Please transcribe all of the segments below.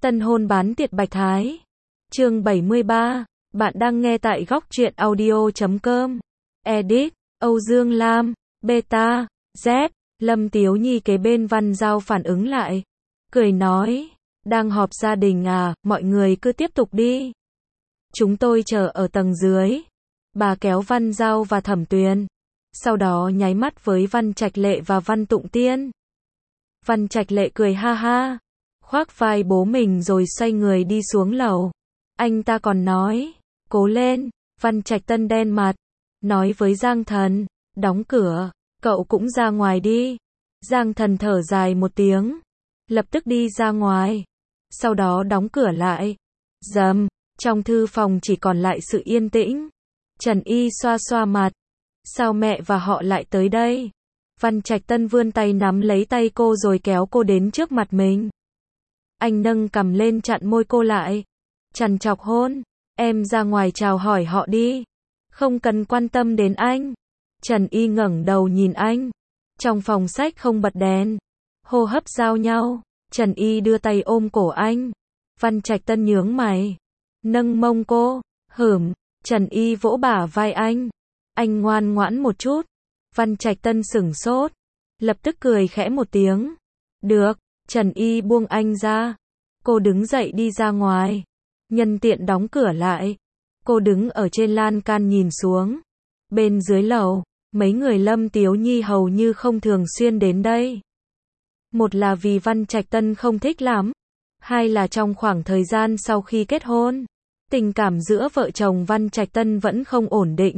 Tân hôn bán tiệc Bạch Thái. Chương 73. Bạn đang nghe tại góc truyện audio.com. Edit: Âu Dương Lam. Beta: Z. Lâm Tiếu Nhi kế bên Văn Giao phản ứng lại, cười nói, đang họp gia đình à, mọi người cứ tiếp tục đi. Chúng tôi chờ ở tầng dưới. Bà kéo Văn Giao và Thẩm Tuyền, sau đó nháy mắt với Văn Trạch Lệ và Văn Tụng Tiên. Văn Trạch Lệ cười ha ha, khoác vai bố mình rồi xoay người đi xuống lầu. Anh ta còn nói, cố lên. Văn Trạch Tân đen mặt, nói với Giang Thần, đóng cửa, cậu cũng ra ngoài đi. Giang Thần thở dài một tiếng, lập tức đi ra ngoài, sau đó đóng cửa lại. Rầm, trong thư phòng chỉ còn lại sự yên tĩnh. Trần Y xoa xoa mặt, sao mẹ và họ lại tới đây? Văn Trạch Tân vươn tay nắm lấy tay cô rồi kéo cô đến trước mặt mình. Anh nâng cằm lên chặn môi cô lại, trằn trọc hôn, em ra ngoài chào hỏi họ đi, không cần quan tâm đến anh. Trần Y ngẩng đầu nhìn anh. Trong phòng sách không bật đèn, hô hấp giao nhau. Trần Y đưa tay ôm cổ anh. Văn Trạch Tân nhướng mày, nâng mông cô. Hửm. Trần Y vỗ bả vai anh. Anh ngoan ngoãn một chút. Văn Trạch Tân sửng sốt, lập tức cười khẽ một tiếng. Được. Trần Y buông anh ra. Cô đứng dậy đi ra ngoài, nhân tiện đóng cửa lại. Cô đứng ở trên lan can nhìn xuống. Bên dưới lầu, mấy người Lâm Tiếu Nhi hầu như không thường xuyên đến đây. Một là vì Văn Trạch Tân không thích lắm, hai là trong khoảng thời gian sau khi kết hôn, tình cảm giữa vợ chồng Văn Trạch Tân vẫn không ổn định.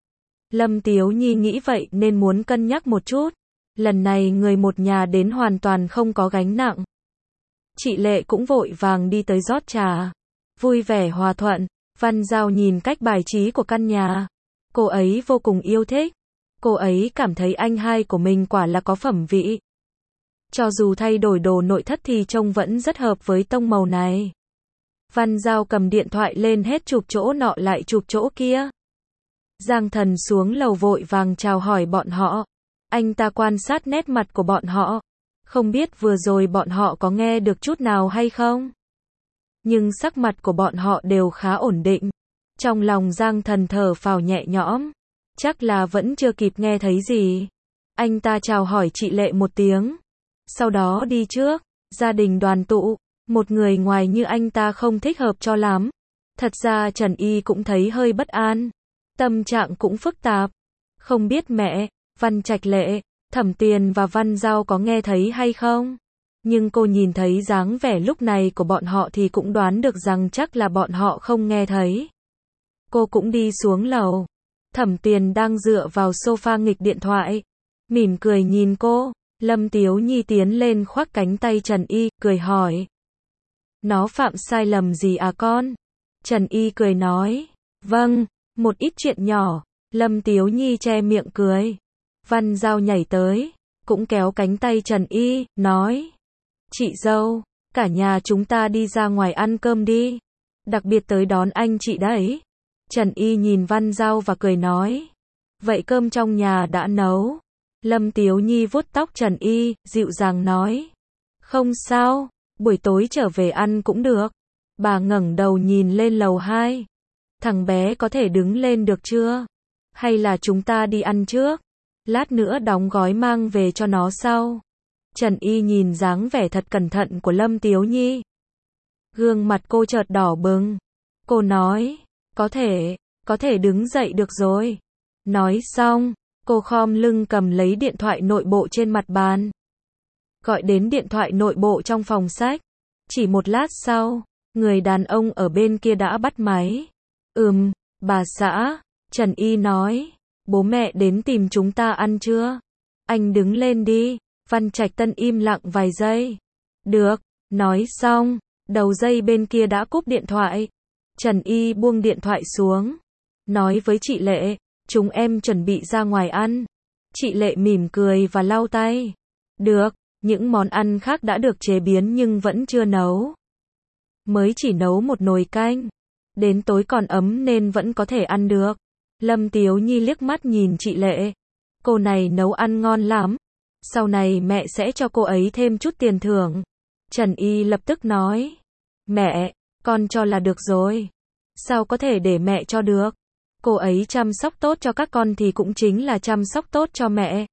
Lâm Tiếu Nhi nghĩ vậy nên muốn cân nhắc một chút. Lần này người một nhà đến hoàn toàn không có gánh nặng. Chị Lệ cũng vội vàng đi tới rót trà, vui vẻ hòa thuận. Văn Giao nhìn cách bài trí của căn nhà, cô ấy vô cùng yêu thích. Cô ấy cảm thấy anh hai của mình quả là có phẩm vị. Cho dù thay đổi đồ nội thất thì trông vẫn rất hợp với tông màu này. Văn Giao cầm điện thoại lên hết chụp chỗ nọ lại chụp chỗ kia. Giang Thần xuống lầu vội vàng chào hỏi bọn họ. Anh ta quan sát nét mặt của bọn họ. Không biết vừa rồi bọn họ có nghe được chút nào hay không? Nhưng sắc mặt của bọn họ đều khá ổn định. Trong lòng Giang Thần thở phào nhẹ nhõm. Chắc là vẫn chưa kịp nghe thấy gì. Anh ta chào hỏi chị Lệ một tiếng, sau đó đi trước. Gia đình đoàn tụ, một người ngoài như anh ta không thích hợp cho lắm. Thật ra Trần Y cũng thấy hơi bất an, tâm trạng cũng phức tạp. Không biết mẹ, Văn Trạch Lệ, Thẩm Tuyền và Văn Giao có nghe thấy hay không? Nhưng cô nhìn thấy dáng vẻ lúc này của bọn họ thì cũng đoán được rằng chắc là bọn họ không nghe thấy. Cô cũng đi xuống lầu. Thẩm Tuyền đang dựa vào sofa nghịch điện thoại, mỉm cười nhìn cô. Lâm Tiếu Nhi tiến lên khoác cánh tay Trần Y, cười hỏi. Nó phạm sai lầm gì à con? Trần Y cười nói. Vâng, một ít chuyện nhỏ. Lâm Tiếu Nhi che miệng cười. Văn Giao nhảy tới, cũng kéo cánh tay Trần Y, nói. Chị dâu, cả nhà chúng ta đi ra ngoài ăn cơm đi. Đặc biệt tới đón anh chị đấy. Trần Y nhìn Văn Giao và cười nói. Vậy cơm trong nhà đã nấu? Lâm Tiếu Nhi vuốt tóc Trần Y, dịu dàng nói. Không sao, buổi tối trở về ăn cũng được. Bà ngẩng đầu nhìn lên lầu 2. Thằng bé có thể đứng lên được chưa? Hay là chúng ta đi ăn trước? Lát nữa đóng gói mang về cho nó sau. Trần Y nhìn dáng vẻ thật cẩn thận của Lâm Tiếu Nhi. Gương mặt cô chợt đỏ bừng. Cô nói, có thể đứng dậy được rồi. Nói xong, cô khom lưng cầm lấy điện thoại nội bộ trên mặt bàn. Gọi đến điện thoại nội bộ trong phòng sách. Chỉ một lát sau, người đàn ông ở bên kia đã bắt máy. Bà xã, Trần Y nói, bố mẹ đến tìm chúng ta ăn chưa? Anh đứng lên đi. Văn Trạch Tân im lặng vài giây. Được, nói xong, đầu dây bên kia đã cúp điện thoại. Trần Y buông điện thoại xuống, nói với chị Lệ, chúng em chuẩn bị ra ngoài ăn. Chị Lệ mỉm cười và lau tay. Được, những món ăn khác đã được chế biến nhưng vẫn chưa nấu. Mới chỉ nấu một nồi canh. Đến tối còn ấm nên vẫn có thể ăn được. Lâm Tiếu Nhi liếc mắt nhìn chị Lệ. Cô này nấu ăn ngon lắm. Sau này mẹ sẽ cho cô ấy thêm chút tiền thưởng. Trần Y lập tức nói. Mẹ, con cho là được rồi. Sao có thể để mẹ cho được? Cô ấy chăm sóc tốt cho các con thì cũng chính là chăm sóc tốt cho mẹ.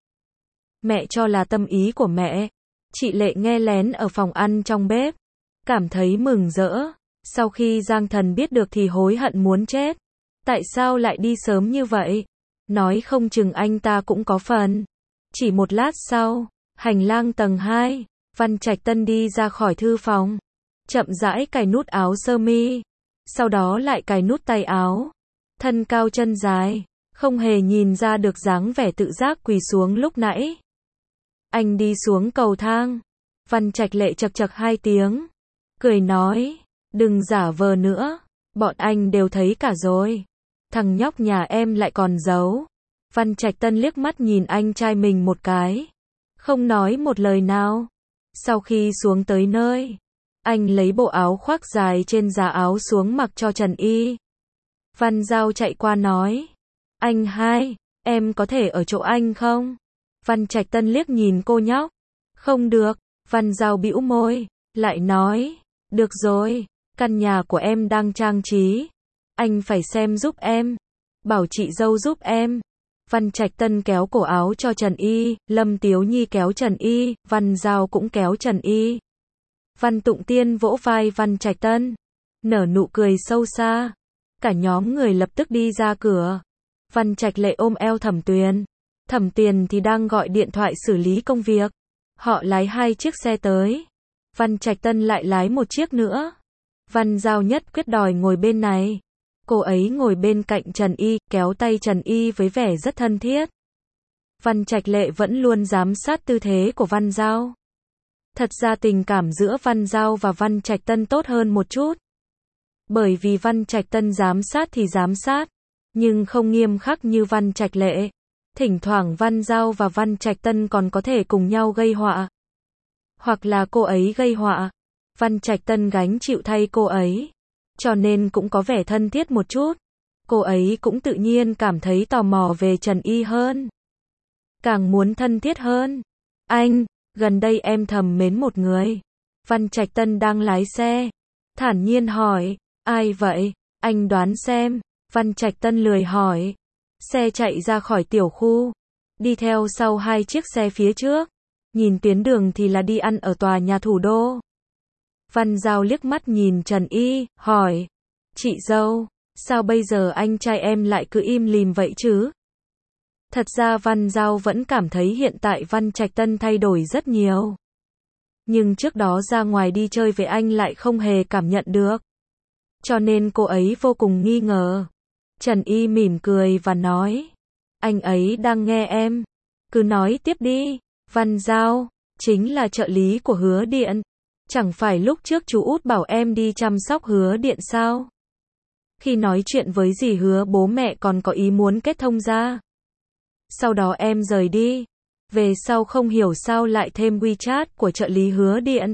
Mẹ cho là tâm ý của mẹ. Chị Lệ nghe lén ở phòng ăn trong bếp, cảm thấy mừng rỡ. Sau khi Giang Thần biết được thì hối hận muốn chết. Tại sao lại đi sớm như vậy? Nói không chừng anh ta cũng có phần. Chỉ một lát sau, hành lang tầng 2, Văn Trạch Tân đi ra khỏi thư phòng, chậm rãi cài nút áo sơ mi, sau đó lại cài nút tay áo. Thân cao chân dài, không hề nhìn ra được dáng vẻ tự giác quỳ xuống lúc nãy. Anh đi xuống cầu thang. Văn Trạch Lệ chậc chậc 2 tiếng, cười nói, đừng giả vờ nữa, bọn anh đều thấy cả rồi. Thằng nhóc nhà em lại còn giấu. Văn Trạch Tân liếc mắt nhìn anh trai mình một cái, không nói một lời nào. Sau khi xuống tới nơi, anh lấy bộ áo khoác dài trên giá áo xuống mặc cho Trần Y. Văn Giao chạy qua nói, anh hai, em có thể ở chỗ anh không? Văn Trạch Tân liếc nhìn cô nhóc, không được. Văn Giao bĩu môi, lại nói, được rồi, căn nhà của em đang trang trí, anh phải xem giúp em, bảo chị dâu giúp em. Văn Trạch Tân kéo cổ áo cho Trần Y, Lâm Tiếu Nhi kéo Trần Y, Văn Giao cũng kéo Trần Y. Văn Tụng Tiên vỗ vai Văn Trạch Tân, nở nụ cười sâu xa. Cả nhóm người lập tức đi ra cửa. Văn Trạch Lệ ôm eo Thẩm Tuyền. Thẩm Tuyền thì đang gọi điện thoại xử lý công việc. Họ lái 2 chiếc xe tới. Văn Trạch Tân lại lái một chiếc nữa. Văn Giao nhất quyết đòi ngồi bên này. Cô ấy ngồi bên cạnh Trần Y, kéo tay Trần Y với vẻ rất thân thiết. Văn Trạch Lệ vẫn luôn giám sát tư thế của Văn Giao. Thật ra tình cảm giữa Văn Giao và Văn Trạch Tân tốt hơn một chút. Bởi vì Văn Trạch Tân giám sát thì giám sát, nhưng không nghiêm khắc như Văn Trạch Lệ. Thỉnh thoảng Văn Giao và Văn Trạch Tân còn có thể cùng nhau gây họa. Hoặc là cô ấy gây họa, Văn Trạch Tân gánh chịu thay cô ấy. Cho nên cũng có vẻ thân thiết một chút. Cô ấy cũng tự nhiên cảm thấy tò mò về Trần Y hơn. Càng muốn thân thiết hơn. Anh, gần đây em thầm mến một người. Văn Trạch Tân đang lái xe, thản nhiên hỏi, ai vậy? Anh đoán xem. Văn Trạch Tân lười hỏi. Xe chạy ra khỏi tiểu khu, đi theo sau 2 chiếc xe phía trước. Nhìn tuyến đường thì là đi ăn ở tòa nhà thủ đô. Văn Giao liếc mắt nhìn Trần Y, hỏi, chị dâu, sao bây giờ anh trai em lại cứ im lìm vậy chứ? Thật ra Văn Giao vẫn cảm thấy hiện tại Văn Trạch Tân thay đổi rất nhiều. Nhưng trước đó ra ngoài đi chơi với anh lại không hề cảm nhận được. Cho nên cô ấy vô cùng nghi ngờ. Trần Y mỉm cười và nói, anh ấy đang nghe em. Cứ nói tiếp đi. Văn Giao, chính là trợ lý của Hứa Điện. Chẳng phải lúc trước chú Út bảo em đi chăm sóc Hứa Điện sao? Khi nói chuyện với dì Hứa bố mẹ còn có ý muốn kết thông ra. Sau đó em rời đi. Về sau không hiểu sao lại thêm WeChat của trợ lý Hứa Điện.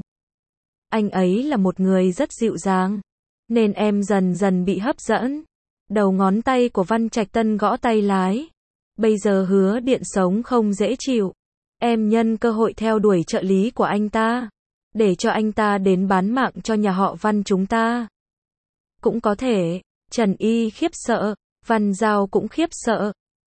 Anh ấy là một người rất dịu dàng, nên em dần dần bị hấp dẫn. Đầu ngón tay của Văn Trạch Tân gõ tay lái. Bây giờ Hứa Điện sống không dễ chịu. Em nhân cơ hội theo đuổi trợ lý của anh ta, để cho anh ta đến bán mạng cho nhà họ Văn chúng ta. Cũng có thể. Trần Y khiếp sợ, Văn Giao cũng khiếp sợ.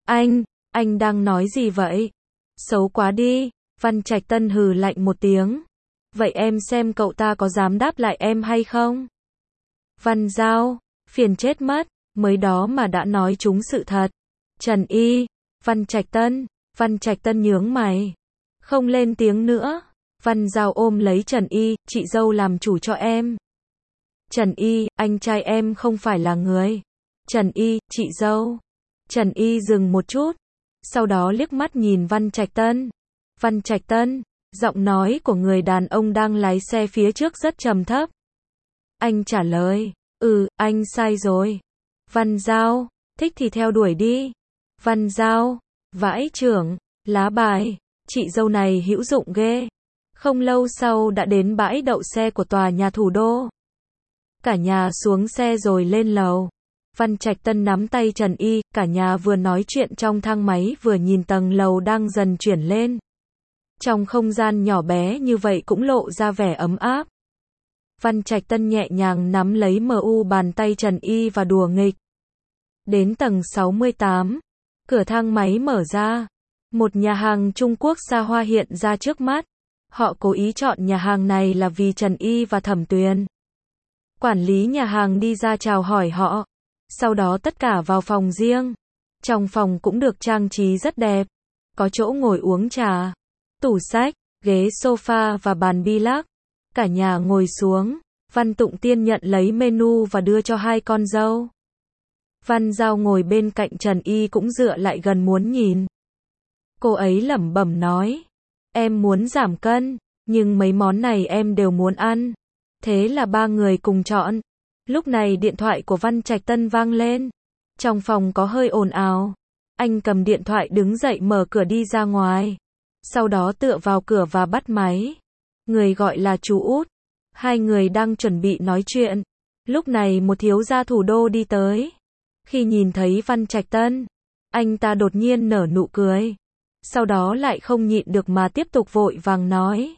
Anh đang nói gì vậy? Xấu quá đi. Văn Trạch Tân hừ lạnh một tiếng. Vậy em xem cậu ta có dám đáp lại em hay không? Văn Giao, phiền chết mất, mới đó mà đã nói trúng sự thật. Trần Y, Văn Trạch Tân nhướng mày, không lên tiếng nữa. Văn Giao ôm lấy Trần Y, chị dâu làm chủ cho em. Trần Y, anh trai em không phải là người. Trần Y, chị dâu. Trần Y dừng một chút, sau đó liếc mắt nhìn Văn Trạch Tân. Văn Trạch Tân, giọng nói của người đàn ông đang lái xe phía trước rất trầm thấp. Anh trả lời, anh sai rồi. Văn Giao, thích thì theo đuổi đi. Văn Giao, vãi chưởng, lá bài, chị dâu này hữu dụng ghê. Không lâu sau đã đến bãi đậu xe của tòa nhà thủ đô. Cả nhà xuống xe rồi lên lầu. Văn Trạch Tân nắm tay Trần Y, cả nhà vừa nói chuyện trong thang máy vừa nhìn tầng lầu đang dần chuyển lên. Trong không gian nhỏ bé như vậy cũng lộ ra vẻ ấm áp. Văn Trạch Tân nhẹ nhàng nắm lấy mu bàn tay Trần Y và đùa nghịch. Đến tầng 68, cửa thang máy mở ra. Một nhà hàng Trung Quốc xa hoa hiện ra trước mắt. Họ cố ý chọn nhà hàng này là vì Trần Y và Thẩm Tuyền. Quản lý nhà hàng đi ra chào hỏi họ. Sau đó tất cả vào phòng riêng. Trong phòng cũng được trang trí rất đẹp. Có chỗ ngồi uống trà, tủ sách, ghế sofa và bàn bi-lắc. Cả nhà ngồi xuống. Văn Tụng Tiên nhận lấy menu và đưa cho hai con dâu. Văn Giao ngồi bên cạnh Trần Y cũng dựa lại gần muốn nhìn. Cô ấy lẩm bẩm nói. Em muốn giảm cân, nhưng mấy món này em đều muốn ăn. Thế là ba người cùng chọn. Lúc này điện thoại của Văn Trạch Tân vang lên. Trong phòng có hơi ồn ào. Anh cầm điện thoại đứng dậy mở cửa đi ra ngoài. Sau đó tựa vào cửa và bắt máy. Người gọi là chú Út. Hai người đang chuẩn bị nói chuyện. Lúc này một thiếu gia thủ đô đi tới. Khi nhìn thấy Văn Trạch Tân, anh ta đột nhiên nở nụ cười. Sau đó lại không nhịn được mà tiếp tục vội vàng nói.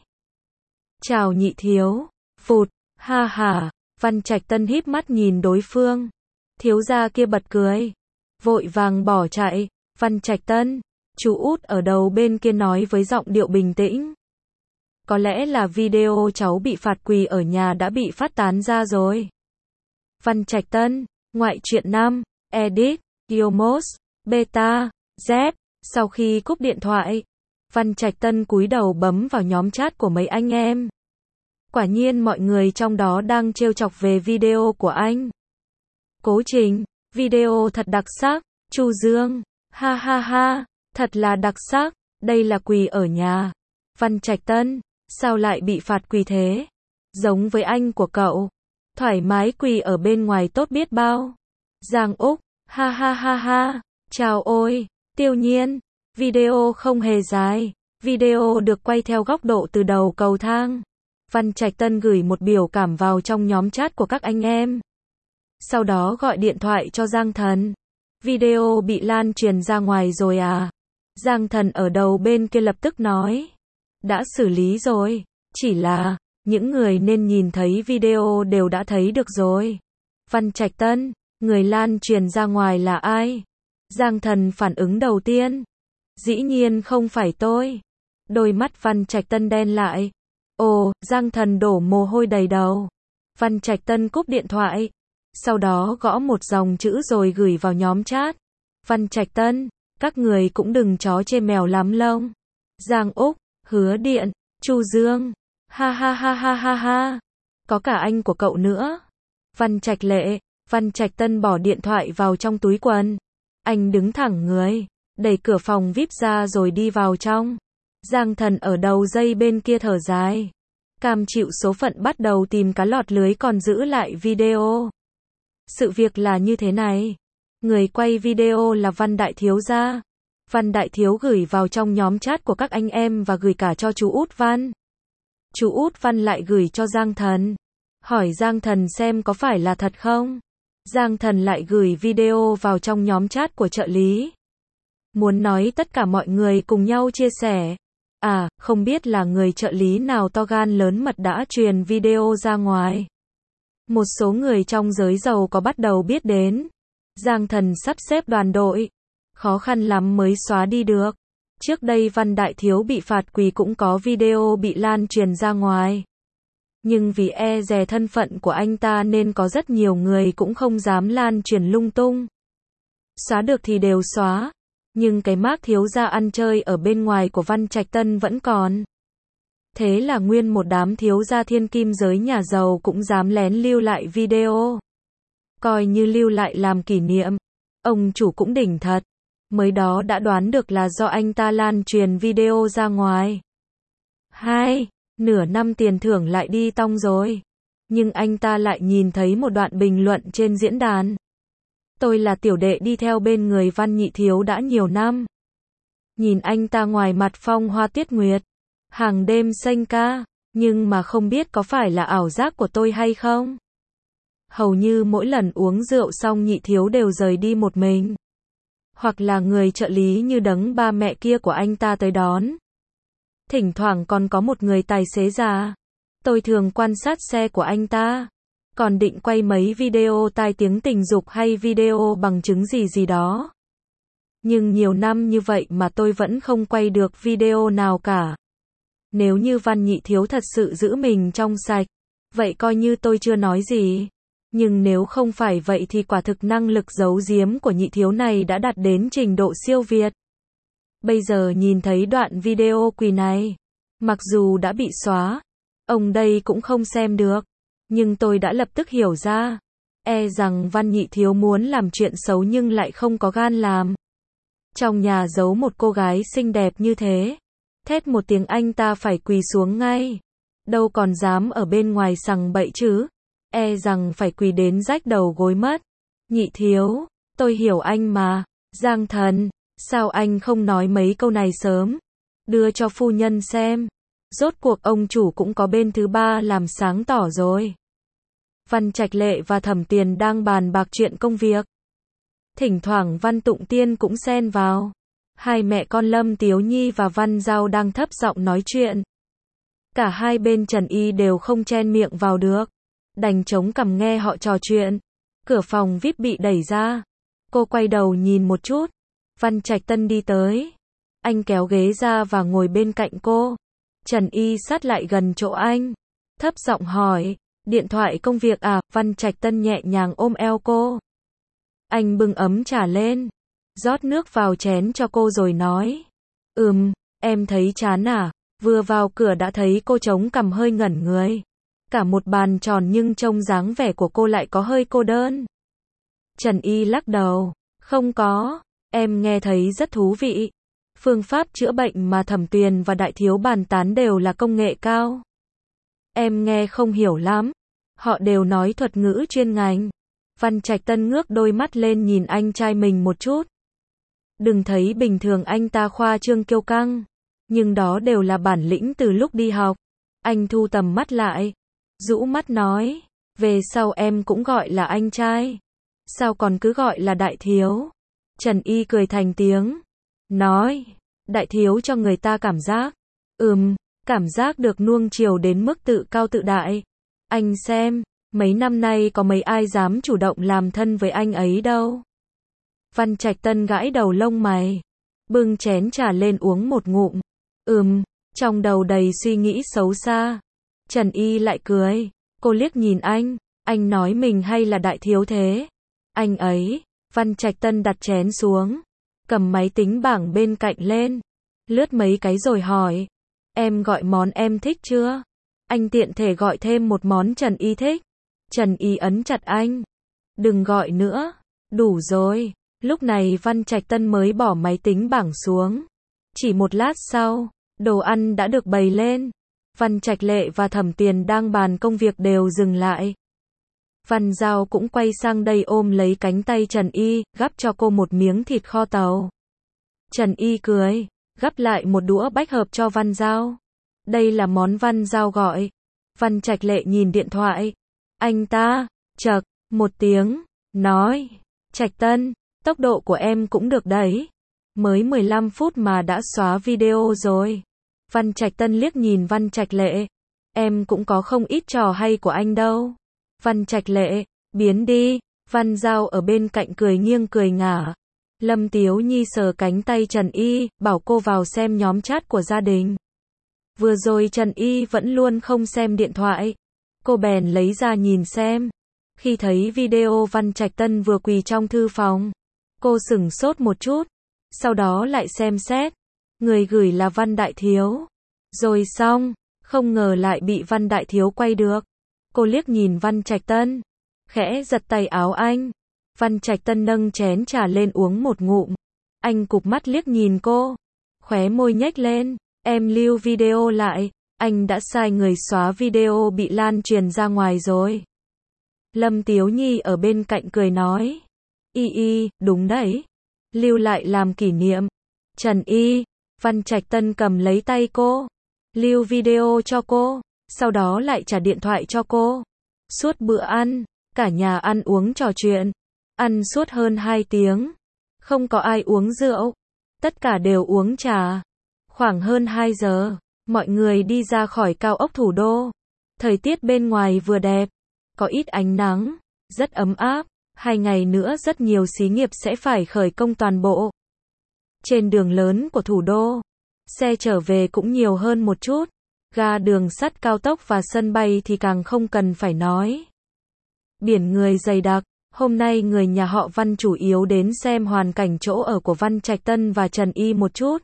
Chào nhị thiếu. Phụt, ha ha. Văn Trạch Tân híp mắt nhìn đối phương. Thiếu gia kia bật cười. Vội vàng bỏ chạy. Văn Trạch Tân. Chú Út ở đầu bên kia nói với giọng điệu bình tĩnh. Có lẽ là video cháu bị phạt quỳ ở nhà đã bị phát tán ra rồi. Văn Trạch Tân. Ngoại truyện 5. Edit. Iomos. Beta. Z. Sau khi cúp điện thoại, Văn Trạch Tân cúi đầu bấm vào nhóm chat của mấy anh em. Quả nhiên mọi người trong đó đang trêu chọc về video của anh. Cố Trình, video thật đặc sắc. Chu Dương, ha ha ha, thật là đặc sắc. Đây là quỳ ở nhà. Văn Trạch Tân, sao lại bị phạt quỳ thế? Giống với anh của cậu, thoải mái quỳ ở bên ngoài tốt biết bao. Giang Úc, ha ha ha ha, chào ôi. Tiêu Nhiên, video không hề dài, video được quay theo góc độ từ đầu cầu thang. Văn Trạch Tân gửi một biểu cảm vào trong nhóm chat của các anh em. Sau đó gọi điện thoại cho Giang Thần. Video bị lan truyền ra ngoài rồi à? Giang Thần ở đầu bên kia lập tức nói. Đã xử lý rồi, chỉ là, những người nên nhìn thấy video đều đã thấy được rồi. Văn Trạch Tân, người lan truyền ra ngoài là ai? Giang Thần phản ứng đầu tiên. Dĩ nhiên không phải tôi. Đôi mắt Văn Trạch Tân đen lại. Ồ, Giang Thần đổ mồ hôi đầy đầu. Văn Trạch Tân cúp điện thoại. Sau đó gõ một dòng chữ rồi gửi vào nhóm chat. Văn Trạch Tân, các người cũng đừng chó chê mèo lắm lông. Giang Úc, Hứa Điện, Chu Dương. Ha ha ha ha ha ha. Có cả anh của cậu nữa. Văn Trạch Lệ. Văn Trạch Tân bỏ điện thoại vào trong túi quần. Anh đứng thẳng người, đẩy cửa phòng VIP ra rồi đi vào trong. Giang Thần ở đầu dây bên kia thở dài. Cam chịu số phận bắt đầu tìm cá lọt lưới còn giữ lại video. Sự việc là như thế này. Người quay video là Văn Đại Thiếu gia. Văn Đại Thiếu gửi vào trong nhóm chat của các anh em và gửi cả cho chú Út Văn. Chú Út Văn lại gửi cho Giang Thần. Hỏi Giang Thần xem có phải là thật không? Giang Thần lại gửi video vào trong nhóm chat của trợ lý. Muốn nói tất cả mọi người cùng nhau chia sẻ. À, không biết là người trợ lý nào to gan lớn mật đã truyền video ra ngoài. Một số người trong giới giàu có bắt đầu biết đến. Giang Thần sắp xếp đoàn đội. Khó khăn lắm mới xóa đi được. Trước đây Văn Đại Thiếu bị phạt quỳ cũng có video bị lan truyền ra ngoài. Nhưng vì e dè thân phận của anh ta nên có rất nhiều người cũng không dám lan truyền lung tung. Xóa được thì đều xóa. Nhưng cái mác thiếu gia ăn chơi ở bên ngoài của Văn Trạch Tân vẫn còn. Thế là nguyên một đám thiếu gia thiên kim giới nhà giàu cũng dám lén lưu lại video. Coi như lưu lại làm kỷ niệm. Ông chủ cũng đỉnh thật. Mới đó đã đoán được là do anh ta lan truyền video ra ngoài. Nửa năm tiền thưởng lại đi tong rồi. Nhưng anh ta lại nhìn thấy một đoạn bình luận trên diễn đàn. Tôi là tiểu đệ đi theo bên người Văn Nhị Thiếu đã nhiều năm. Nhìn anh ta ngoài mặt phong hoa tuyết nguyệt, hàng đêm xanh ca, nhưng mà không biết có phải là ảo giác của tôi hay không. Hầu như mỗi lần uống rượu xong Nhị Thiếu đều rời đi một mình. Hoặc là người trợ lý như đấng ba mẹ kia của anh ta tới đón. Thỉnh thoảng còn có một người tài xế già. Tôi thường quan sát xe của anh ta. Còn định quay mấy video tai tiếng tình dục hay video bằng chứng gì gì đó. Nhưng nhiều năm như vậy mà tôi vẫn không quay được video nào cả. Nếu như Văn Nhị Thiếu thật sự giữ mình trong sạch, vậy coi như tôi chưa nói gì. Nhưng nếu không phải vậy thì quả thực năng lực giấu giếm của Nhị Thiếu này đã đạt đến trình độ siêu việt. Bây giờ nhìn thấy đoạn video quỳ này, mặc dù đã bị xóa, ông đây cũng không xem được. Nhưng tôi đã lập tức hiểu ra, rằng Văn Nhị Thiếu muốn làm chuyện xấu nhưng lại không có gan làm. Trong nhà giấu một cô gái xinh đẹp như thế, thét một tiếng anh ta phải quỳ xuống ngay. Đâu còn dám ở bên ngoài sằng bậy chứ, rằng phải quỳ đến rách đầu gối mất. Nhị Thiếu, tôi hiểu anh mà. Giang Thần, sao anh không nói mấy câu này sớm, đưa cho phu nhân xem. Rốt cuộc ông chủ cũng có bên thứ ba làm sáng tỏ rồi. Văn Trạch Lệ và Thẩm Tiền đang bàn bạc chuyện công việc. Thỉnh thoảng Văn Tụng Tiên cũng xen vào. Hai mẹ con Lâm Tiếu Nhi và Văn Giao đang thấp giọng nói chuyện. Cả hai bên Trần Y đều không chen miệng vào được, đành chống cằm nghe họ trò chuyện. Cửa phòng VIP bị đẩy ra. Cô quay đầu nhìn một chút. Văn Trạch Tân đi tới. Anh kéo ghế ra và ngồi bên cạnh cô. Trần Y sát lại gần chỗ anh, thấp giọng hỏi, điện thoại công việc à? Văn Trạch Tân nhẹ nhàng ôm eo cô. Anh bưng ấm trà lên, rót nước vào chén cho cô rồi nói, em thấy chán à? Vừa vào cửa đã thấy cô chống cằm hơi ngẩn người. Cả một bàn tròn nhưng trông dáng vẻ của cô lại có hơi cô đơn. Trần Y lắc đầu, không có, em nghe thấy rất thú vị. Phương pháp chữa bệnh mà Thẩm Tuyền và Đại Thiếu bàn tán đều là công nghệ cao. Em nghe không hiểu lắm. Họ đều nói thuật ngữ chuyên ngành. Văn Trạch Tân ngước đôi mắt lên nhìn anh trai mình một chút. Đừng thấy bình thường anh ta khoa trương kiêu căng, nhưng đó đều là bản lĩnh từ lúc đi học. Anh thu tầm mắt lại, rũ mắt nói, về sau em cũng gọi là anh trai. Sao còn cứ gọi là Đại Thiếu? Trần Y cười thành tiếng, nói, Đại Thiếu cho người ta cảm giác, cảm giác được nuông chiều đến mức tự cao tự đại. Anh xem, mấy năm nay có mấy ai dám chủ động làm thân với anh ấy đâu. Văn Trạch Tân gãi đầu lông mày, bưng chén trà lên uống một ngụm. Trong đầu đầy suy nghĩ xấu xa. Trần Y lại cười, cô liếc nhìn anh nói mình hay là Đại Thiếu thế? Anh ấy. Văn Trạch Tân đặt chén xuống, cầm máy tính bảng bên cạnh lên, lướt mấy cái rồi hỏi, em gọi món em thích chưa? Anh tiện thể gọi thêm một món Trần Y thích. Trần Y ấn chặt anh, đừng gọi nữa, đủ rồi. Lúc này Văn Trạch Tân mới bỏ máy tính bảng xuống. Chỉ một lát sau, đồ ăn đã được bày lên. Văn Trạch Lệ và Thẩm Tiền đang bàn công việc đều dừng lại. Văn Giao cũng quay sang đây ôm lấy cánh tay Trần Y, gắp cho cô một miếng thịt kho tàu. Trần Y cười, gắp lại một đũa bách hợp cho Văn Giao. Đây là món Văn Giao gọi. Văn Trạch Lệ nhìn điện thoại. Anh ta, chậc, một tiếng, nói, Trạch Tân, tốc độ của em cũng được đấy. Mới 15 phút mà đã xóa video rồi. Văn Trạch Tân liếc nhìn Văn Trạch Lệ. Em cũng có không ít trò hay của anh đâu. Văn Trạch Lệ, biến đi. Văn Giao ở bên cạnh cười nghiêng cười ngả. Lâm Tiếu Nhi sờ cánh tay Trần Y, bảo cô vào xem nhóm chat của gia đình. Vừa rồi Trần Y vẫn luôn không xem điện thoại. Cô bèn lấy ra nhìn xem. Khi thấy video Văn Trạch Tân vừa quỳ trong thư phòng, cô sửng sốt một chút. Sau đó lại xem xét. Người gửi là Văn Đại Thiếu. Rồi xong, không ngờ lại bị Văn Đại Thiếu quay được. Cô liếc nhìn Văn Trạch Tân, khẽ giật tay áo anh. Văn Trạch Tân nâng chén trà lên uống một ngụm. Anh cụp mắt liếc nhìn cô, khóe môi nhếch lên. Em lưu video lại, anh đã sai người xóa video bị lan truyền ra ngoài rồi. Lâm Tiếu Nhi ở bên cạnh cười nói, đúng đấy, lưu lại làm kỷ niệm. Trần Y, Văn Trạch Tân cầm lấy tay cô, lưu video cho cô, sau đó lại trả điện thoại cho cô. Suốt bữa ăn, cả nhà ăn uống trò chuyện, ăn suốt hơn 2 tiếng. Không có ai uống rượu, tất cả đều uống trà. Khoảng hơn 2 giờ, mọi người đi ra khỏi cao ốc thủ đô. Thời tiết bên ngoài vừa đẹp, có ít ánh nắng, rất ấm áp, 2 ngày nữa rất nhiều xí nghiệp sẽ phải khởi công toàn bộ. Trên đường lớn của thủ đô, xe trở về cũng nhiều hơn một chút, ga đường sắt cao tốc và sân bay thì càng không cần phải nói. Biển người dày đặc, hôm nay người nhà họ Văn chủ yếu đến xem hoàn cảnh chỗ ở của Văn Trạch Tân và Trần Y một chút.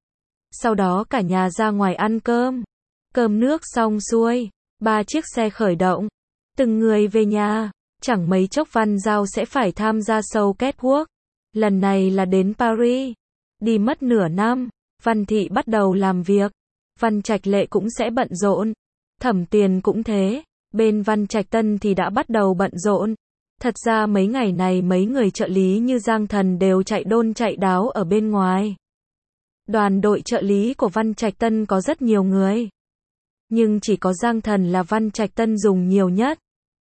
Sau đó cả nhà ra ngoài ăn cơm. Cơm nước xong xuôi, 3 chiếc xe khởi động, từng người về nhà, chẳng mấy chốc Văn Giao sẽ phải tham gia show catwalk. Lần này là đến Paris, đi mất nửa năm, Văn Thị bắt đầu làm việc, Văn Trạch Lệ cũng sẽ bận rộn, Thẩm Tiền cũng thế, bên Văn Trạch Tân thì đã bắt đầu bận rộn. Thật ra mấy ngày này mấy người trợ lý như Giang Thần đều chạy đôn chạy đáo ở bên ngoài. Đoàn đội trợ lý của Văn Trạch Tân có rất nhiều người, nhưng chỉ có Giang Thần là Văn Trạch Tân dùng nhiều nhất.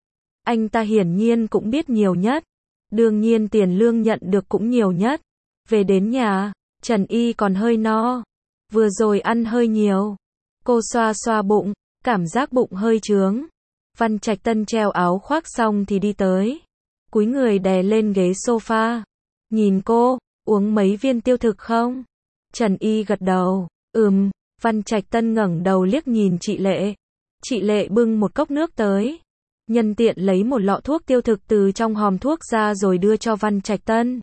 Anh ta hiển nhiên cũng biết nhiều nhất, đương nhiên tiền lương nhận được cũng nhiều nhất. Về đến nhà, Trần Y còn hơi no, vừa rồi ăn hơi nhiều. Cô xoa xoa bụng, cảm giác bụng hơi trướng. Văn Trạch Tân treo áo khoác xong thì đi tới, cúi người đè lên ghế sofa, nhìn cô, uống mấy viên tiêu thực không? Trần Y gật đầu, Văn Trạch Tân ngẩng đầu liếc nhìn chị Lệ. Chị Lệ bưng một cốc nước tới, nhân tiện lấy một lọ thuốc tiêu thực từ trong hòm thuốc ra rồi đưa cho Văn Trạch Tân.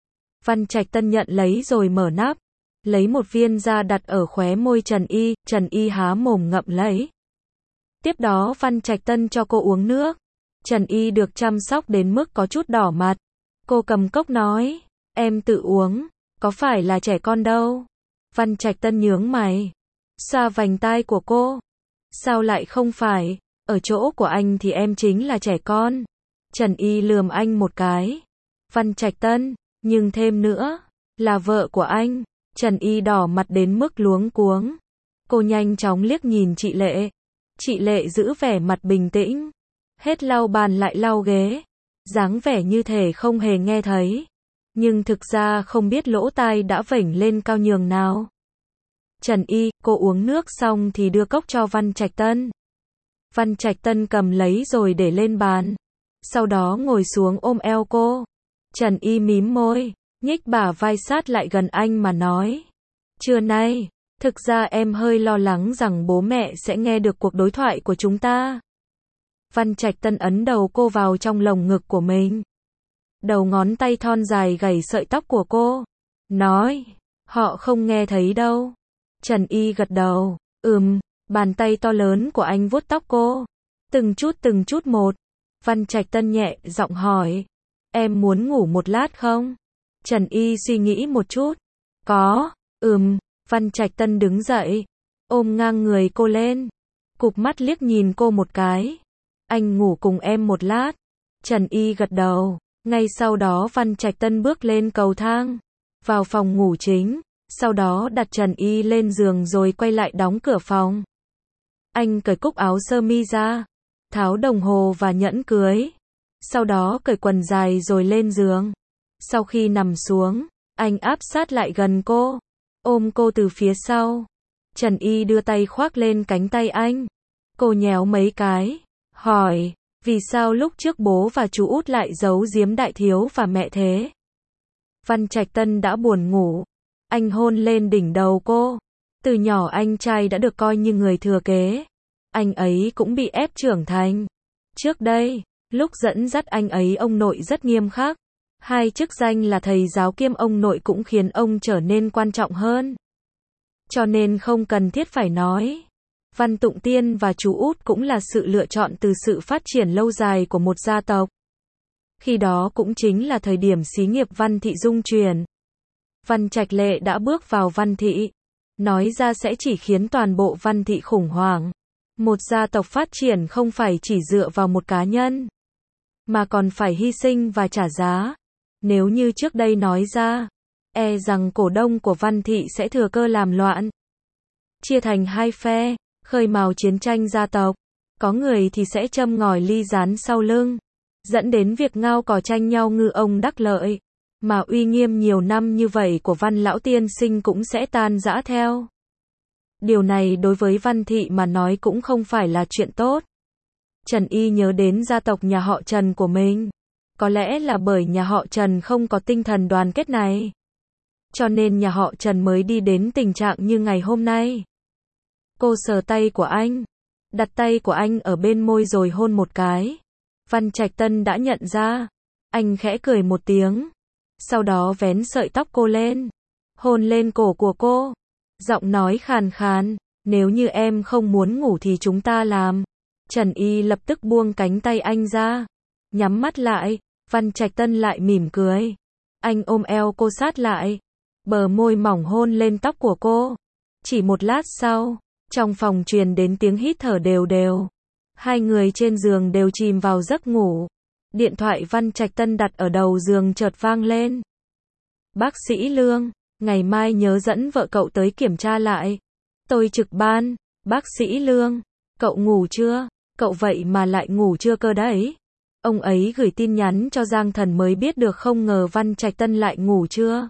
Văn Trạch Tân nhận lấy rồi mở nắp, lấy một viên ra đặt ở khóe môi Trần Y há mồm ngậm lấy. Tiếp đó Văn Trạch Tân cho cô uống nước. Trần Y được chăm sóc đến mức có chút đỏ mặt. Cô cầm cốc nói, em tự uống, có phải là trẻ con đâu. Văn Trạch Tân nhướng mày, xoa vành tai của cô. Sao lại không phải, ở chỗ của anh thì em chính là trẻ con. Trần Y lườm anh một cái. Văn Trạch Tân, nhưng thêm nữa, là vợ của anh. Trần Y đỏ mặt đến mức luống cuống. Cô nhanh chóng liếc nhìn chị Lệ. Chị Lệ giữ vẻ mặt bình tĩnh, hết lau bàn lại lau ghế, dáng vẻ như thể không hề nghe thấy, nhưng thực ra không biết lỗ tai đã vểnh lên cao nhường nào. Trần Y, cô uống nước xong thì đưa cốc cho Văn Trạch Tân. Văn Trạch Tân cầm lấy rồi để lên bàn, sau đó ngồi xuống ôm eo cô. Trần Y mím môi, nhích bả vai sát lại gần anh mà nói, trưa nay, thực ra em hơi lo lắng rằng bố mẹ sẽ nghe được cuộc đối thoại của chúng ta. Văn Trạch Tân ấn đầu cô vào trong lồng ngực của mình. Đầu ngón tay thon dài gảy sợi tóc của cô. Nói, họ không nghe thấy đâu. Trần Y gật đầu, bàn tay to lớn của anh vuốt tóc cô. Từng chút một. Văn Trạch Tân nhẹ giọng hỏi, em muốn ngủ một lát không? Trần Y suy nghĩ một chút. Có, Văn Trạch Tân đứng dậy, ôm ngang người cô lên, cụp mắt liếc nhìn cô một cái. Anh ngủ cùng em một lát. Trần Y gật đầu. Ngay sau đó Văn Trạch Tân bước lên cầu thang, vào phòng ngủ chính, sau đó đặt Trần Y lên giường rồi quay lại đóng cửa phòng. Anh cởi cúc áo sơ mi ra, tháo đồng hồ và nhẫn cưới, sau đó cởi quần dài rồi lên giường. Sau khi nằm xuống, anh áp sát lại gần cô, ôm cô từ phía sau. Trần Y đưa tay khoác lên cánh tay anh. Cô nhéo mấy cái, hỏi, vì sao lúc trước bố và chú út lại giấu giếm đại thiếu và mẹ thế? Văn Trạch Tân đã buồn ngủ. Anh hôn lên đỉnh đầu cô. Từ nhỏ anh trai đã được coi như người thừa kế. Anh ấy cũng bị ép trưởng thành. Trước đây, lúc dẫn dắt anh ấy ông nội rất nghiêm khắc. 2 chức danh là thầy giáo kiêm ông nội cũng khiến ông trở nên quan trọng hơn. Cho nên không cần thiết phải nói. Văn Tụng Tiên và chú út cũng là sự lựa chọn từ sự phát triển lâu dài của một gia tộc. Khi đó cũng chính là thời điểm xí nghiệp Văn Thị rung chuyển. Văn Trạch Lệ đã bước vào Văn Thị. Nói ra sẽ chỉ khiến toàn bộ Văn Thị khủng hoảng. Một gia tộc phát triển không phải chỉ dựa vào một cá nhân, mà còn phải hy sinh và trả giá. Nếu như trước đây nói ra, e rằng cổ đông của Văn Thị sẽ thừa cơ làm loạn, chia thành 2 phe, khơi mào chiến tranh gia tộc. Có người thì sẽ châm ngòi ly gián sau lưng, dẫn đến việc ngao cò tranh nhau ngư ông đắc lợi, mà uy nghiêm nhiều năm như vậy của Văn lão tiên sinh cũng sẽ tan rã theo. Điều này đối với Văn Thị mà nói cũng không phải là chuyện tốt. Trần Y nhớ đến gia tộc nhà họ Trần của mình. Có lẽ là bởi nhà họ Trần không có tinh thần đoàn kết này. Cho nên nhà họ Trần mới đi đến tình trạng như ngày hôm nay. Cô sờ tay của anh. Đặt tay của anh ở bên môi rồi hôn một cái. Văn Trạch Tân đã nhận ra. Anh khẽ cười một tiếng. Sau đó vén sợi tóc cô lên. Hôn lên cổ của cô. Giọng nói khàn khàn. Nếu như em không muốn ngủ thì chúng ta làm. Trần Y lập tức buông cánh tay anh ra. Nhắm mắt lại. Văn Trạch Tân lại mỉm cười. Anh ôm eo cô sát lại. Bờ môi mỏng hôn lên tóc của cô. Chỉ một lát sau, trong phòng truyền đến tiếng hít thở đều đều. Hai người trên giường đều chìm vào giấc ngủ. Điện thoại Văn Trạch Tân đặt ở đầu giường chợt vang lên. Bác sĩ Lương, ngày mai nhớ dẫn vợ cậu tới kiểm tra lại. Tôi trực ban. Bác sĩ Lương, cậu ngủ chưa? Cậu vậy mà lại ngủ chưa cơ đấy? Ông ấy gửi tin nhắn cho Giang Thần mới biết được, không ngờ Văn Trạch Tân lại ngủ chưa.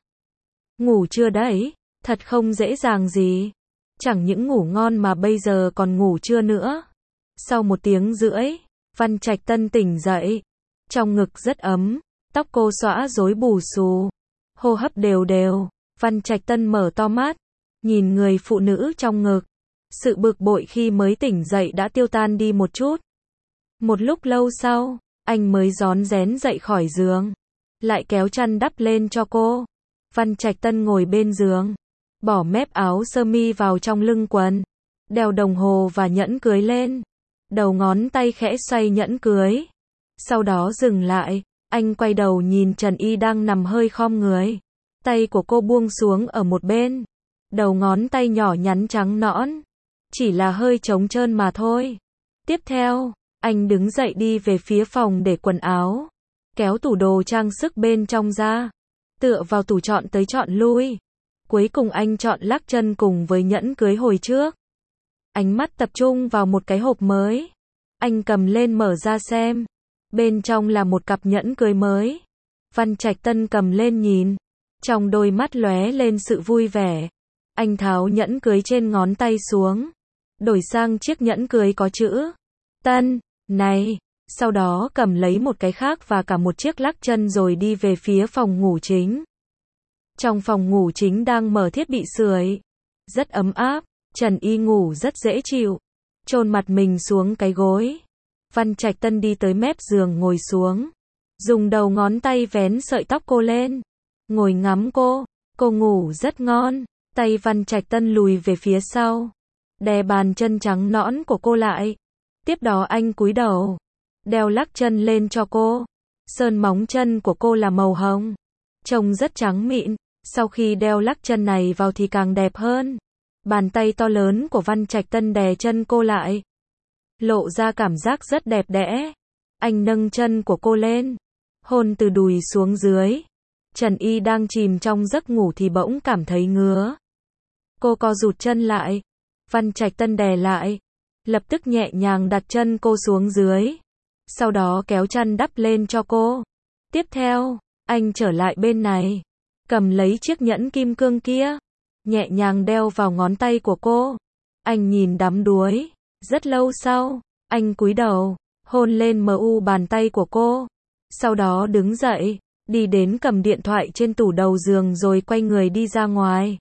Ngủ chưa đấy? Thật không dễ dàng gì. Chẳng những ngủ ngon mà bây giờ còn ngủ chưa nữa. Sau 1 tiếng rưỡi, Văn Trạch Tân tỉnh dậy. Trong ngực rất ấm, tóc cô xõa rối bù xù. Hô hấp đều đều, Văn Trạch Tân mở to mắt, nhìn người phụ nữ trong ngực. Sự bực bội khi mới tỉnh dậy đã tiêu tan đi một chút. Một lúc lâu sau, anh mới rón rén dậy khỏi giường. Lại kéo chăn đắp lên cho cô. Văn Trạch Tân ngồi bên giường. Bỏ mép áo sơ mi vào trong lưng quần. Đeo đồng hồ và nhẫn cưới lên. Đầu ngón tay khẽ xoay nhẫn cưới. Sau đó dừng lại. Anh quay đầu nhìn Trần Y đang nằm hơi khom người. Tay của cô buông xuống ở một bên. Đầu ngón tay nhỏ nhắn trắng nõn. Chỉ là hơi trống trơn mà thôi. Tiếp theo, anh đứng dậy đi về phía phòng để quần áo. Kéo tủ đồ trang sức bên trong ra. Tựa vào tủ chọn tới chọn lui. Cuối cùng anh chọn lắc chân cùng với nhẫn cưới hồi trước. Ánh mắt tập trung vào một cái hộp mới. Anh cầm lên mở ra xem. Bên trong là một cặp nhẫn cưới mới. Văn Trạch Tân cầm lên nhìn. Trong đôi mắt lóe lên sự vui vẻ. Anh tháo nhẫn cưới trên ngón tay xuống. Đổi sang chiếc nhẫn cưới có chữ Tân, này. Sau đó cầm lấy một cái khác và cả một chiếc lắc chân rồi đi về phía phòng ngủ chính. Trong phòng ngủ chính đang mở thiết bị sưởi. Rất ấm áp, Trần Y ngủ rất dễ chịu. Chôn mặt mình xuống cái gối. Văn Trạch Tân đi tới mép giường ngồi xuống. Dùng đầu ngón tay vén sợi tóc cô lên. Ngồi ngắm cô. Cô ngủ rất ngon. Tay Văn Trạch Tân lùi về phía sau. Đè bàn chân trắng nõn của cô lại. Tiếp đó anh cúi đầu. Đeo lắc chân lên cho cô. Sơn móng chân của cô là màu hồng. Trông rất trắng mịn. Sau khi đeo lắc chân này vào thì càng đẹp hơn. Bàn tay to lớn của Văn Trạch Tân đè chân cô lại. Lộ ra cảm giác rất đẹp đẽ. Anh nâng chân của cô lên. Hôn từ đùi xuống dưới. Trần Y đang chìm trong giấc ngủ thì bỗng cảm thấy ngứa. Cô co rụt chân lại. Văn Trạch Tân đè lại. Lập tức nhẹ nhàng đặt chân cô xuống dưới. Sau đó kéo chăn đắp lên cho cô. Tiếp theo, anh trở lại bên này. Cầm lấy chiếc nhẫn kim cương kia. Nhẹ nhàng đeo vào ngón tay của cô. Anh nhìn đắm đuối. Rất lâu sau, anh cúi đầu, hôn lên mu bàn tay của cô. Sau đó đứng dậy, đi đến cầm điện thoại trên tủ đầu giường rồi quay người đi ra ngoài.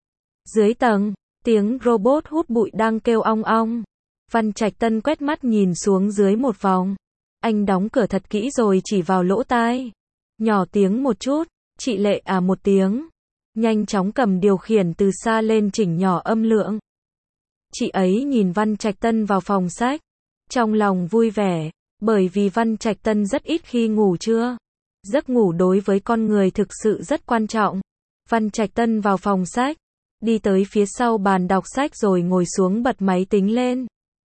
Dưới tầng, tiếng robot hút bụi đang kêu ong ong. Văn Trạch Tân quét mắt nhìn xuống dưới một vòng. Anh đóng cửa thật kỹ rồi chỉ vào lỗ tai. Nhỏ tiếng một chút, chị Lệ à một tiếng. Nhanh chóng cầm điều khiển từ xa lên chỉnh nhỏ âm lượng. Chị ấy nhìn Văn Trạch Tân vào phòng sách. Trong lòng vui vẻ, bởi vì Văn Trạch Tân rất ít khi ngủ trưa. Giấc ngủ đối với con người thực sự rất quan trọng. Văn Trạch Tân vào phòng sách, đi tới phía sau bàn đọc sách rồi ngồi xuống bật máy tính lên.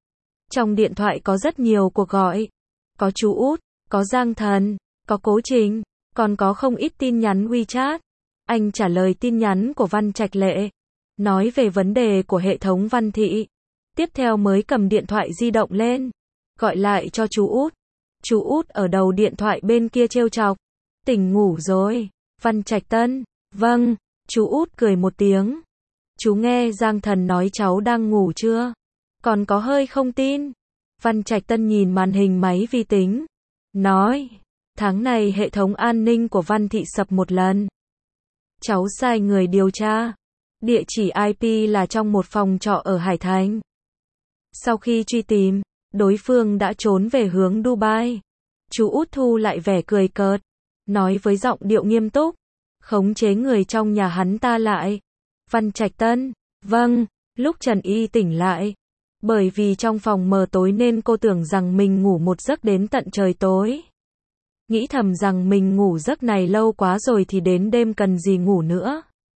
Trong điện thoại có rất nhiều cuộc gọi. Có chú Út, có Giang Thần, có Cố Trình, còn có không ít tin nhắn WeChat. Anh trả lời tin nhắn của Văn Trạch Lệ, nói về vấn đề của hệ thống Văn Thị. Tiếp theo mới cầm điện thoại di động lên, gọi lại cho chú Út. Chú Út ở đầu điện thoại bên kia trêu chọc. Tỉnh ngủ rồi, Văn Trạch Tân. Vâng, chú Út cười một tiếng. Chú nghe Giang Thần nói cháu đang ngủ chưa? Còn có hơi không tin. Văn Trạch Tân nhìn màn hình máy vi tính, nói, tháng này hệ thống an ninh của Văn Thị sập một lần. Cháu sai người điều tra. Địa chỉ IP là trong một phòng trọ ở Hải Thành. Sau khi truy tìm, đối phương đã trốn về hướng Dubai. Chú út thu lại vẻ cười cợt, nói với giọng điệu nghiêm túc, khống chế người trong nhà hắn ta lại. Văn Trạch Tân, vâng, lúc Trần Y tỉnh lại. Bởi vì trong phòng mờ tối nên cô tưởng rằng mình ngủ một giấc đến tận trời tối. Nghĩ thầm rằng mình ngủ giấc này lâu quá rồi thì đến đêm cần gì ngủ nữa.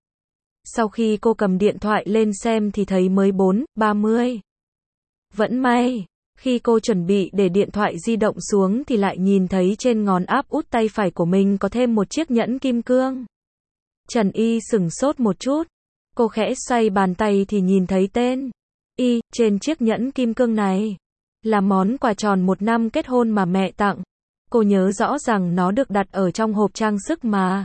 Sau khi cô cầm điện thoại lên xem thì thấy mới 4:30. Vẫn may, khi cô chuẩn bị để điện thoại di động xuống thì lại nhìn thấy trên ngón áp út tay phải của mình có thêm một chiếc nhẫn kim cương. Trần Y sửng sốt một chút. Cô khẽ xoay bàn tay thì nhìn thấy tên Y trên chiếc nhẫn kim cương này. Là món quà tròn 1 năm kết hôn mà mẹ tặng. Cô nhớ rõ rằng nó được đặt ở trong hộp trang sức mà.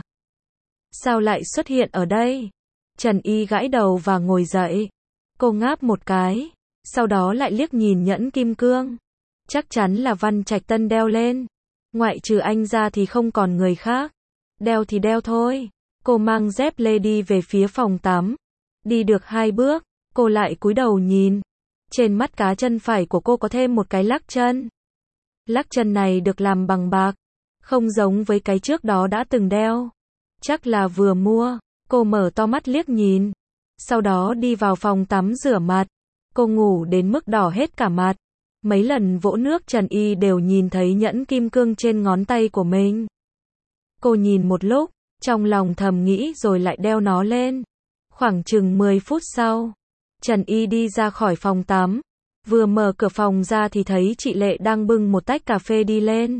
Sao lại xuất hiện ở đây? Trần Y gãi đầu và ngồi dậy. Cô ngáp một cái. Sau đó lại liếc nhìn nhẫn kim cương. Chắc chắn là Văn Trạch Tân đeo lên. Ngoại trừ anh ra thì không còn người khác. Đeo thì đeo thôi. Cô mang dép lê đi về phía phòng tắm. Đi được 2 bước, cô lại cúi đầu nhìn. Trên mắt cá chân phải của cô có thêm một cái lắc chân. Lắc chân này được làm bằng bạc. Không giống với cái trước đó đã từng đeo. Chắc là vừa mua. Cô mở to mắt liếc nhìn. Sau đó đi vào phòng tắm rửa mặt. Cô ngủ đến mức đỏ hết cả mặt. Mấy lần vỗ nước Trần Y đều nhìn thấy nhẫn kim cương trên ngón tay của mình. Cô nhìn một lúc, trong lòng thầm nghĩ rồi lại đeo nó lên. Khoảng chừng 10 phút sau, Trần Y đi ra khỏi phòng tắm. Vừa mở cửa phòng ra thì thấy chị Lệ đang bưng một tách cà phê đi lên.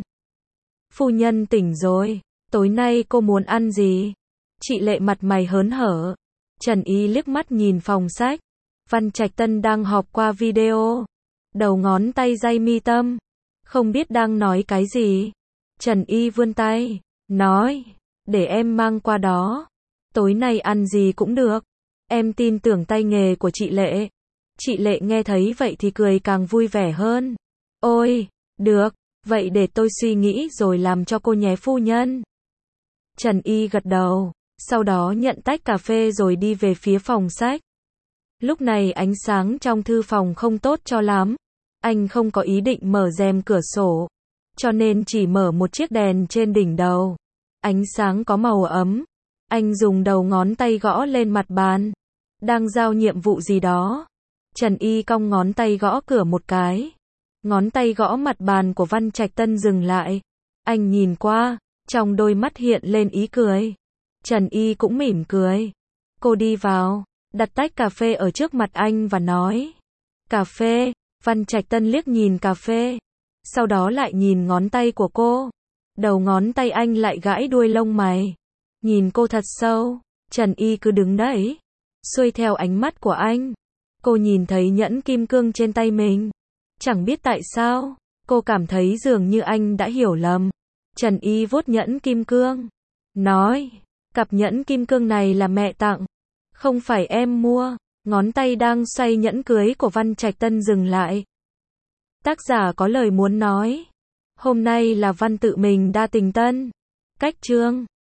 Phu nhân tỉnh rồi, tối nay cô muốn ăn gì? Chị Lệ mặt mày hớn hở. Trần Y liếc mắt nhìn phòng sách. Văn Trạch Tân đang họp qua video. Đầu ngón tay day mi tâm. Không biết đang nói cái gì. Trần Y vươn tay, nói, để em mang qua đó. Tối nay ăn gì cũng được. Em tin tưởng tay nghề của chị Lệ. Chị Lệ nghe thấy vậy thì cười càng vui vẻ hơn. Ôi, được, vậy để tôi suy nghĩ rồi làm cho cô nhé phu nhân. Trần Y gật đầu, sau đó nhận tách cà phê rồi đi về phía phòng sách. Lúc này ánh sáng trong thư phòng không tốt cho lắm. Anh không có ý định mở rèm cửa sổ, cho nên chỉ mở một chiếc đèn trên đỉnh đầu. Ánh sáng có màu ấm. Anh dùng đầu ngón tay gõ lên mặt bàn. Đang giao nhiệm vụ gì đó. Trần Y cong ngón tay gõ cửa một cái. Ngón tay gõ mặt bàn của Văn Trạch Tân dừng lại. Anh nhìn qua, trong đôi mắt hiện lên ý cười. Trần Y cũng mỉm cười. Cô đi vào, đặt tách cà phê ở trước mặt anh và nói. Cà phê. Văn Trạch Tân liếc nhìn cà phê. Sau đó lại nhìn ngón tay của cô. Đầu ngón tay anh lại gãi đuôi lông mày. Nhìn cô thật sâu. Trần Y cứ đứng đấy, xuôi theo ánh mắt của anh. Cô nhìn thấy nhẫn kim cương trên tay mình. Chẳng biết tại sao, cô cảm thấy dường như anh đã hiểu lầm. Trần Y vuốt nhẫn kim cương, nói, cặp nhẫn kim cương này là mẹ tặng, không phải em mua. Ngón tay đang xoay nhẫn cưới của Văn Trạch Tân dừng lại. Tác giả có lời muốn nói. Hôm nay là Văn tự mình đa tình tân. Cách chương